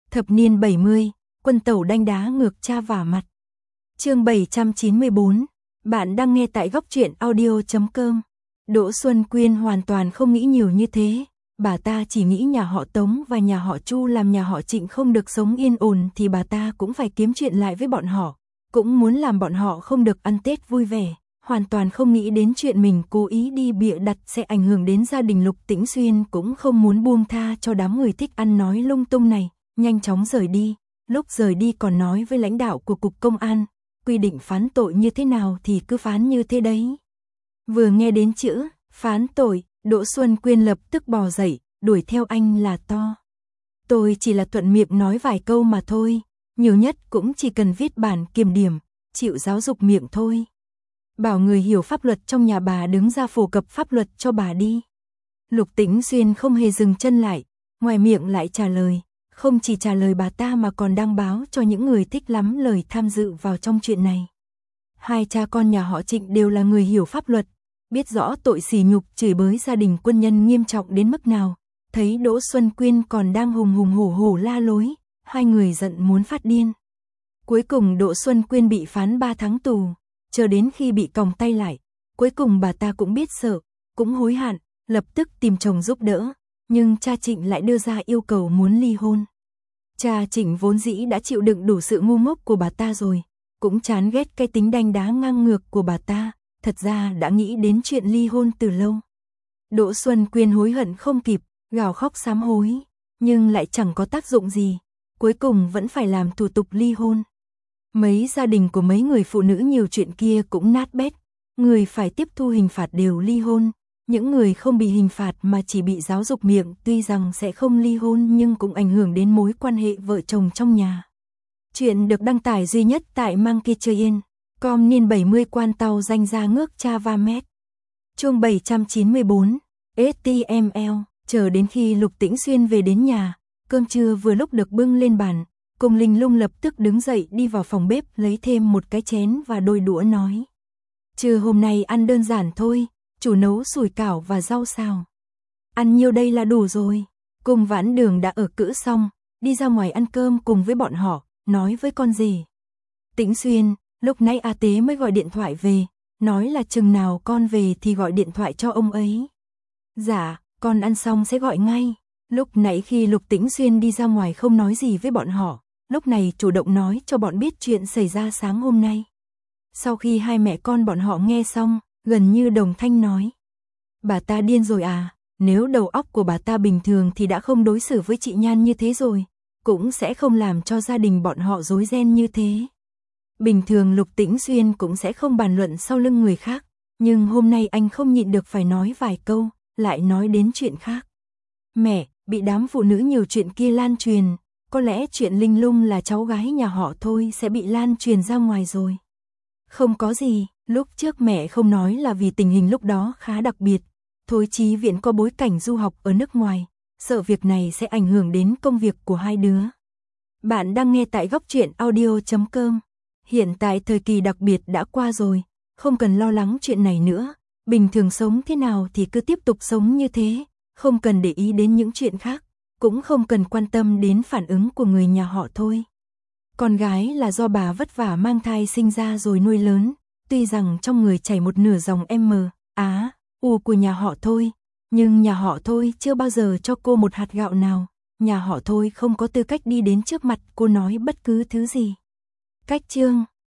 Thập niên 70, quân tẩu đanh đá ngược cha vả mặt. Chương 794, bạn đang nghe tại góc truyện audio.com. Đỗ Xuân Quyên hoàn toàn không nghĩ nhiều như thế, bà ta chỉ nghĩ nhà họ Tống và nhà họ Chu làm nhà họ Trịnh không được sống yên ổn thì bà ta cũng phải kiếm chuyện lại với bọn họ, cũng muốn làm bọn họ không được ăn Tết vui vẻ, hoàn toàn không nghĩ đến chuyện mình cố ý đi bịa đặt sẽ ảnh hưởng đến gia đình Lục Tĩnh Xuyên, cũng không muốn buông tha cho đám người thích ăn nói lung tung này, nhanh chóng rời đi. Lúc rời đi còn nói với lãnh đạo của cục công an, quy định phán tội như thế nào thì cứ phán như thế đấy. Vừa nghe đến chữ phán tội, Đỗ Xuân Quyên lập tức bò dậy, đuổi theo anh là to. Tôi chỉ là thuận miệng nói vài câu mà thôi, nhiều nhất cũng chỉ cần viết bản kiểm điểm, chịu giáo dục miệng thôi. Bảo người hiểu pháp luật trong nhà bà đứng ra phổ cập pháp luật cho bà đi. Lục Tĩnh Xuyên không hề dừng chân lại, ngoài miệng lại trả lời, không chỉ trả lời bà ta mà còn đăng báo cho những người thích lắm lời tham dự vào trong chuyện này. Hai cha con nhà họ Trịnh đều là người hiểu pháp luật, biết rõ tội sỉ nhục chửi bới gia đình quân nhân nghiêm trọng đến mức nào. Thấy Đỗ Xuân Quyên còn đang hùng hùng hổ hổ la lối, hai người giận muốn phát điên. Cuối cùng Đỗ Xuân Quyên bị phán 3 tháng tù, chờ đến khi bị còng tay lại, cuối cùng bà ta cũng biết sợ, cũng hối hận, lập tức tìm chồng giúp đỡ, nhưng cha Trịnh lại đưa ra yêu cầu muốn ly hôn. Cha Trịnh vốn dĩ đã chịu đựng đủ sự ngu ngốc của bà ta rồi, cũng chán ghét cái tính đanh đá ngang ngược của bà ta, thật ra đã nghĩ đến chuyện ly hôn từ lâu. Đỗ Xuân Quyên hối hận không kịp, gào khóc sám hối, nhưng lại chẳng có tác dụng gì, cuối cùng vẫn phải làm thủ tục ly hôn. Mấy gia đình của mấy người phụ nữ nhiều chuyện kia cũng nát bét, người phải tiếp thu hình phạt đều ly hôn, những người không bị hình phạt mà chỉ bị giáo dục miệng tuy rằng sẽ không ly hôn nhưng cũng ảnh hưởng đến mối quan hệ vợ chồng trong nhà. Chuyện được đăng tải duy nhất tại Monkeytrain.com niên 70 quan tàu danh ra ngước cha va mét. Chương 794, HTML, chờ đến khi Lục Tĩnh Xuyên về đến nhà, cơm trưa vừa lúc được bưng lên bàn, Cung Linh Lung lập tức đứng dậy đi vào phòng bếp lấy thêm một cái chén và đôi đũa nói. Trưa hôm nay ăn đơn giản thôi, chủ nấu sủi cảo và rau xào. Ăn nhiêu đây là đủ rồi. Cung Vãn Đường đã ở cữ xong, đi ra ngoài ăn cơm cùng với bọn họ, nói với con rể. Tĩnh Xuyên, lúc nãy A Tế mới gọi điện thoại về, nói là chừng nào con về thì gọi điện thoại cho ông ấy. Dạ, con ăn xong sẽ gọi ngay. Lúc nãy khi Lục Tĩnh Xuyên đi ra ngoài không nói gì với bọn họ, lúc này chủ động nói cho bọn biết chuyện xảy ra sáng hôm nay. Sau khi hai mẹ con bọn họ nghe xong, gần như đồng thanh nói. Bà ta điên rồi à, nếu đầu óc của bà ta bình thường thì đã không đối xử với chị Nhan như thế rồi, cũng sẽ không làm cho gia đình bọn họ rối ren như thế. Bình thường Lục Tĩnh Xuyên cũng sẽ không bàn luận sau lưng người khác, nhưng hôm nay anh không nhịn được phải nói vài câu, lại nói đến chuyện khác. Mẹ, bị đám phụ nữ nhiều chuyện kia lan truyền, có lẽ chuyện Linh Lung là cháu gái nhà họ thôi sẽ bị lan truyền ra ngoài rồi. Không có gì, lúc trước mẹ không nói là vì tình hình lúc đó khá đặc biệt, Thôi Chí Viễn có bối cảnh du học ở nước ngoài, sợ việc này sẽ ảnh hưởng đến công việc của hai đứa. Bạn đang nghe tại góc truyện audio.com. Hiện tại thời kỳ đặc biệt đã qua rồi, không cần lo lắng chuyện này nữa, bình thường sống thế nào thì cứ tiếp tục sống như thế, không cần để ý đến những chuyện khác, cũng không cần quan tâm đến phản ứng của người nhà họ Thôi. Con gái là do bà vất vả mang thai sinh ra rồi nuôi lớn, tuy rằng trong người chảy một nửa dòng M, Á, U của nhà họ Thôi, nhưng nhà họ Thôi chưa bao giờ cho cô một hạt gạo nào, nhà họ Thôi không có tư cách đi đến trước mặt cô nói bất cứ thứ gì. Cách chương